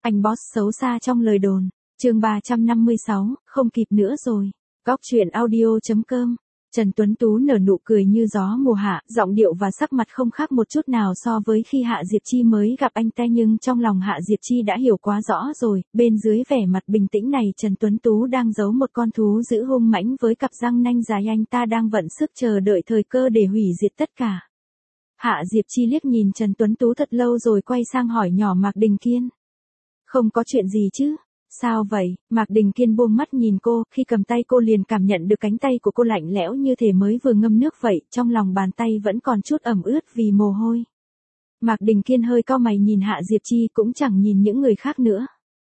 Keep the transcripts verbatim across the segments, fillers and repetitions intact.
Anh boss xấu xa trong lời đồn. Chương ba trăm năm mươi sáu, không kịp nữa rồi. Góc truyện audio chấm com. Trần Tuấn Tú nở nụ cười như gió mùa hạ, giọng điệu và sắc mặt không khác một chút nào so với khi Hạ Diệp Chi mới gặp anh ta, nhưng trong lòng Hạ Diệp Chi đã hiểu quá rõ rồi, bên dưới vẻ mặt bình tĩnh này Trần Tuấn Tú đang giấu một con thú dữ hung mãnh với cặp răng nanh dài, anh ta đang vận sức chờ đợi thời cơ để hủy diệt tất cả. Hạ Diệp Chi liếc nhìn Trần Tuấn Tú thật lâu rồi quay sang hỏi nhỏ Mạc Đình Kiên. Không có chuyện gì chứ? Sao vậy? Mạc Đình Kiên buông mắt nhìn cô, khi cầm tay cô liền cảm nhận được cánh tay của cô lạnh lẽo như thể mới vừa ngâm nước vậy, trong lòng bàn tay vẫn còn chút ẩm ướt vì mồ hôi. Mạc Đình Kiên hơi cau mày nhìn Hạ Diệp Chi, cũng chẳng nhìn những người khác nữa.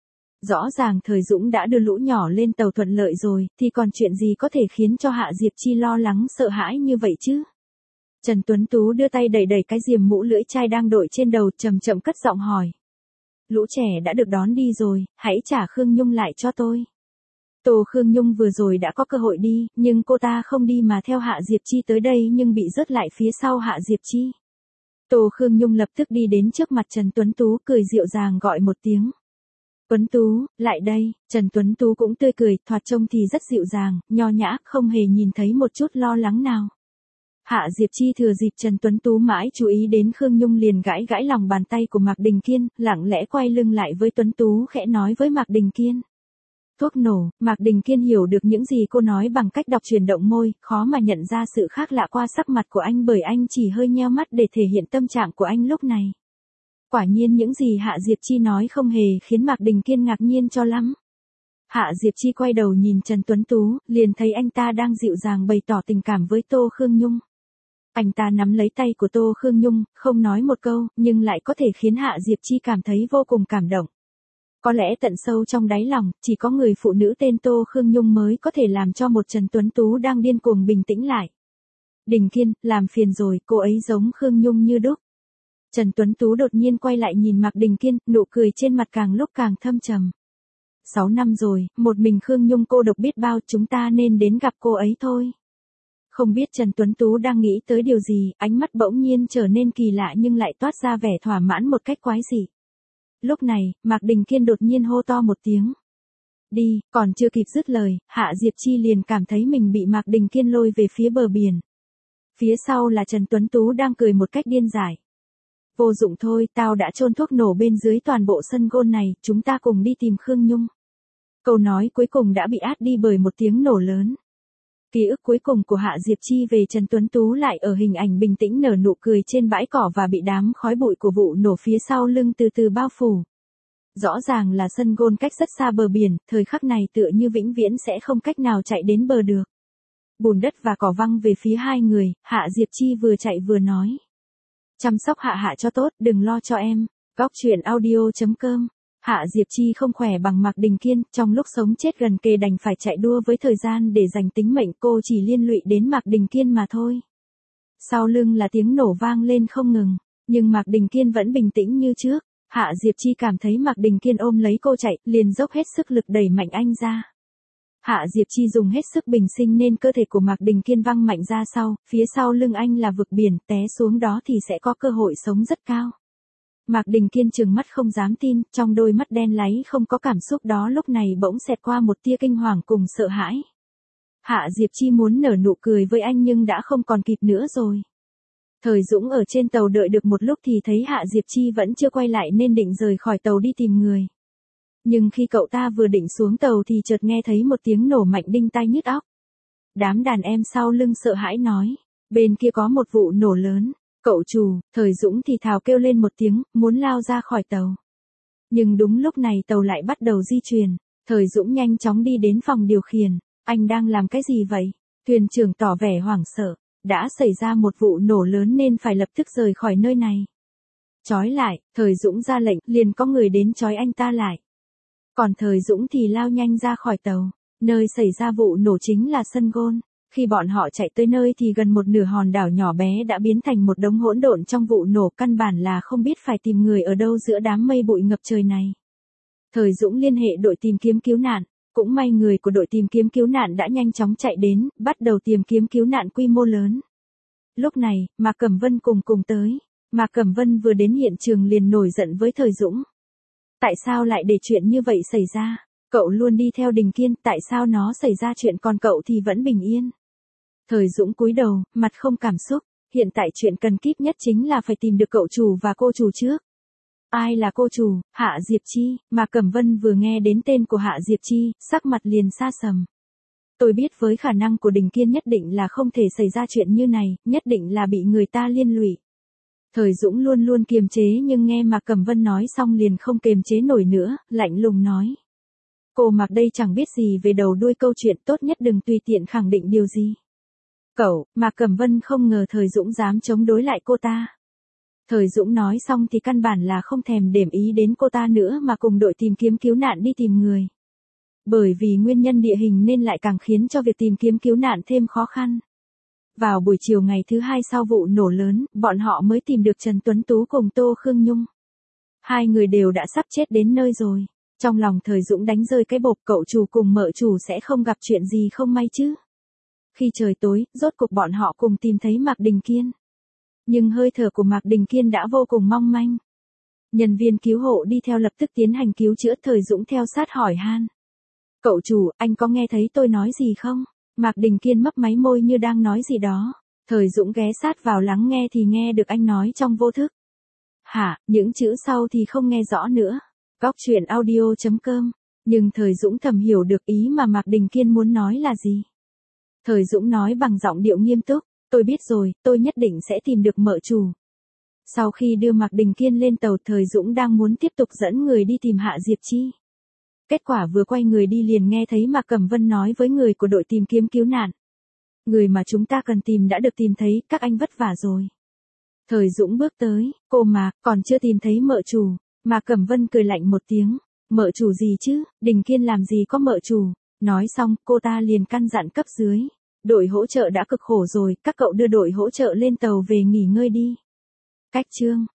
Rõ ràng Thời Dũng đã đưa lũ nhỏ lên tàu thuận lợi rồi, thì còn chuyện gì có thể khiến cho Hạ Diệp Chi lo lắng sợ hãi như vậy chứ? Trần Tuấn Tú đưa tay đẩy đẩy cái diềm mũ lưỡi chai đang đội trên đầu, chậm chậm cất giọng hỏi. Lũ trẻ đã được đón đi rồi, hãy trả Khương Nhung lại cho tôi. Tô Khương Nhung vừa rồi đã có cơ hội đi, nhưng cô ta không đi mà theo Hạ Diệp Chi tới đây nhưng bị rớt lại phía sau Hạ Diệp Chi. Tô Khương Nhung lập tức đi đến trước mặt Trần Tuấn Tú, cười dịu dàng gọi một tiếng. Tuấn Tú, lại đây. Trần Tuấn Tú cũng tươi cười, thoạt trông thì rất dịu dàng, nho nhã, không hề nhìn thấy một chút lo lắng nào. Hạ Diệp Chi thừa dịp Trần Tuấn Tú mãi chú ý đến Khương Nhung liền gãi gãi lòng bàn tay của Mạc Đình Kiên, lặng lẽ quay lưng lại với Tuấn Tú khẽ nói với Mạc Đình Kiên. Thuốc nổ. Mạc Đình Kiên hiểu được những gì cô nói bằng cách đọc chuyển động môi, khó mà nhận ra sự khác lạ qua sắc mặt của anh bởi anh chỉ hơi nheo mắt để thể hiện tâm trạng của anh lúc này. Quả nhiên những gì Hạ Diệp Chi nói không hề khiến Mạc Đình Kiên ngạc nhiên cho lắm. Hạ Diệp Chi quay đầu nhìn Trần Tuấn Tú, liền thấy anh ta đang dịu dàng bày tỏ tình cảm với Tô Khương Nhung. Anh ta nắm lấy tay của Tô Khương Nhung, không nói một câu, nhưng lại có thể khiến Hạ Diệp Chi cảm thấy vô cùng cảm động. Có lẽ tận sâu trong đáy lòng, chỉ có người phụ nữ tên Tô Khương Nhung mới có thể làm cho một Trần Tuấn Tú đang điên cuồng bình tĩnh lại. Đình Kiên, làm phiền rồi, cô ấy giống Khương Nhung như đúc. Trần Tuấn Tú đột nhiên quay lại nhìn Mạc Đình Kiên, nụ cười trên mặt càng lúc càng thâm trầm. Sáu năm rồi, một mình Khương Nhung cô độc biết bao, chúng ta nên đến gặp cô ấy thôi. Không biết Trần Tuấn Tú đang nghĩ tới điều gì, ánh mắt bỗng nhiên trở nên kỳ lạ nhưng lại toát ra vẻ thỏa mãn một cách quái dị. Lúc này, Mạc Đình Kiên đột nhiên hô to một tiếng. Đi, còn chưa kịp dứt lời, Hạ Diệp Chi liền cảm thấy mình bị Mạc Đình Kiên lôi về phía bờ biển. Phía sau là Trần Tuấn Tú đang cười một cách điên dại. Vô dụng thôi, tao đã chôn thuốc nổ bên dưới toàn bộ sân golf này, chúng ta cùng đi tìm Khương Nhung. Câu nói cuối cùng đã bị át đi bởi một tiếng nổ lớn. Ký ức cuối cùng của Hạ Diệp Chi về Trần Tuấn Tú lại ở hình ảnh bình tĩnh nở nụ cười trên bãi cỏ và bị đám khói bụi của vụ nổ phía sau lưng từ từ bao phủ. Rõ ràng là sân golf cách rất xa bờ biển, thời khắc này tựa như vĩnh viễn sẽ không cách nào chạy đến bờ được. Bùn đất và cỏ văng về phía hai người, Hạ Diệp Chi vừa chạy vừa nói. Chăm sóc Hạ Hạ cho tốt, đừng lo cho em. Góc truyện audio chấm com. Hạ Diệp Chi không khỏe bằng Mạc Đình Kiên, trong lúc sống chết gần kề đành phải chạy đua với thời gian để giành tính mệnh, cô chỉ liên lụy đến Mạc Đình Kiên mà thôi. Sau lưng là tiếng nổ vang lên không ngừng, nhưng Mạc Đình Kiên vẫn bình tĩnh như trước. Hạ Diệp Chi cảm thấy Mạc Đình Kiên ôm lấy cô chạy, liền dốc hết sức lực đẩy mạnh anh ra. Hạ Diệp Chi dùng hết sức bình sinh nên cơ thể của Mạc Đình Kiên văng mạnh ra sau, phía sau lưng anh là vực biển, té xuống đó thì sẽ có cơ hội sống rất cao. Mạc Đình Kiên trừng mắt không dám tin, trong đôi mắt đen láy không có cảm xúc đó lúc này bỗng xẹt qua một tia kinh hoàng cùng sợ hãi. Hạ Diệp Chi muốn nở nụ cười với anh nhưng đã không còn kịp nữa rồi. Thời Dũng ở trên tàu đợi được một lúc thì thấy Hạ Diệp Chi vẫn chưa quay lại nên định rời khỏi tàu đi tìm người. Nhưng khi cậu ta vừa định xuống tàu thì chợt nghe thấy một tiếng nổ mạnh đinh tai nhức óc. Đám đàn em sau lưng sợ hãi nói, bên kia có một vụ nổ lớn. Cậu chủ, Thời Dũng thì thào kêu lên một tiếng, muốn lao ra khỏi tàu. Nhưng đúng lúc này tàu lại bắt đầu di chuyển. Thời Dũng nhanh chóng đi đến phòng điều khiển. Anh đang làm cái gì vậy? Thuyền trưởng tỏ vẻ hoảng sợ. Đã xảy ra một vụ nổ lớn nên phải lập tức rời khỏi nơi này. Trói lại, Thời Dũng ra lệnh, liền có người đến trói anh ta lại. Còn Thời Dũng thì lao nhanh ra khỏi tàu. Nơi xảy ra vụ nổ chính là sân golf. Khi bọn họ chạy tới nơi thì gần một nửa hòn đảo nhỏ bé đã biến thành một đống hỗn độn trong vụ nổ, căn bản là không biết phải tìm người ở đâu giữa đám mây bụi ngập trời này. Thời Dũng liên hệ đội tìm kiếm cứu nạn, cũng may người của đội tìm kiếm cứu nạn đã nhanh chóng chạy đến, bắt đầu tìm kiếm cứu nạn quy mô lớn. Lúc này, Mạc Cẩm Vân cùng cùng tới. Mạc Cẩm Vân vừa đến hiện trường liền nổi giận với Thời Dũng. Tại sao lại để chuyện như vậy xảy ra? Cậu luôn đi theo Đình Kiên, tại sao nó xảy ra chuyện còn cậu thì vẫn bình yên? Thời Dũng cúi đầu, mặt không cảm xúc. Hiện tại chuyện cần kíp nhất chính là phải tìm được cậu chủ và cô chủ trước. Ai là cô chủ? Hạ Diệp Chi. Mà Cẩm Vân vừa nghe đến tên của Hạ Diệp Chi, sắc mặt liền sa sầm. Tôi biết với khả năng của Đình Kiên nhất định là không thể xảy ra chuyện như này, nhất định là bị người ta liên lụy. Thời Dũng luôn luôn kiềm chế nhưng nghe mà Cẩm Vân nói xong liền không kiềm chế nổi nữa, lạnh lùng nói. Cô Mạc đây chẳng biết gì về đầu đuôi câu chuyện, tốt nhất đừng tùy tiện khẳng định điều gì. Cậu, mà Cẩm Vân không ngờ Thời Dũng dám chống đối lại cô ta. Thời Dũng nói xong thì căn bản là không thèm đếm ý đến cô ta nữa mà cùng đội tìm kiếm cứu nạn đi tìm người. Bởi vì nguyên nhân địa hình nên lại càng khiến cho việc tìm kiếm cứu nạn thêm khó khăn. Vào buổi chiều ngày thứ hai sau vụ nổ lớn, bọn họ mới tìm được Trần Tuấn Tú cùng Tô Khương Nhung. Hai người đều đã sắp chết đến nơi rồi. Trong lòng Thời Dũng đánh rơi cái bộp, cậu chủ cùng mợ chủ sẽ không gặp chuyện gì không may chứ. Khi trời tối, rốt cuộc bọn họ cùng tìm thấy Mạc Đình Kiên. Nhưng hơi thở của Mạc Đình Kiên đã vô cùng mong manh. Nhân viên cứu hộ đi theo lập tức tiến hành cứu chữa. Thời Dũng theo sát hỏi han. Cậu chủ, anh có nghe thấy tôi nói gì không? Mạc Đình Kiên mấp máy môi như đang nói gì đó. Thời Dũng ghé sát vào lắng nghe thì nghe được anh nói trong vô thức. Hả, những chữ sau thì không nghe rõ nữa. Góc truyện audio chấm com. Nhưng Thời Dũng thầm hiểu được ý mà Mạc Đình Kiên muốn nói là gì. Thời Dũng nói bằng giọng điệu nghiêm túc. Tôi biết rồi, tôi nhất định sẽ tìm được mợ chủ. Sau khi đưa Mạc Đình Kiên lên tàu, Thời Dũng đang muốn tiếp tục dẫn người đi tìm Hạ Diệp Chi. Kết quả vừa quay người đi liền nghe thấy Mạc Cẩm Vân nói với người của đội tìm kiếm cứu nạn. Người mà chúng ta cần tìm đã được tìm thấy, các anh vất vả rồi. Thời Dũng bước tới, cô Mạc, còn chưa tìm thấy mợ chủ. Mạc Cẩm Vân cười lạnh một tiếng. Mợ chủ gì chứ, Đình Kiên làm gì có mợ chủ. Nói xong, cô ta liền căn dặn cấp dưới. Đội hỗ trợ đã cực khổ rồi, các cậu đưa đội hỗ trợ lên tàu về nghỉ ngơi đi. Cách chương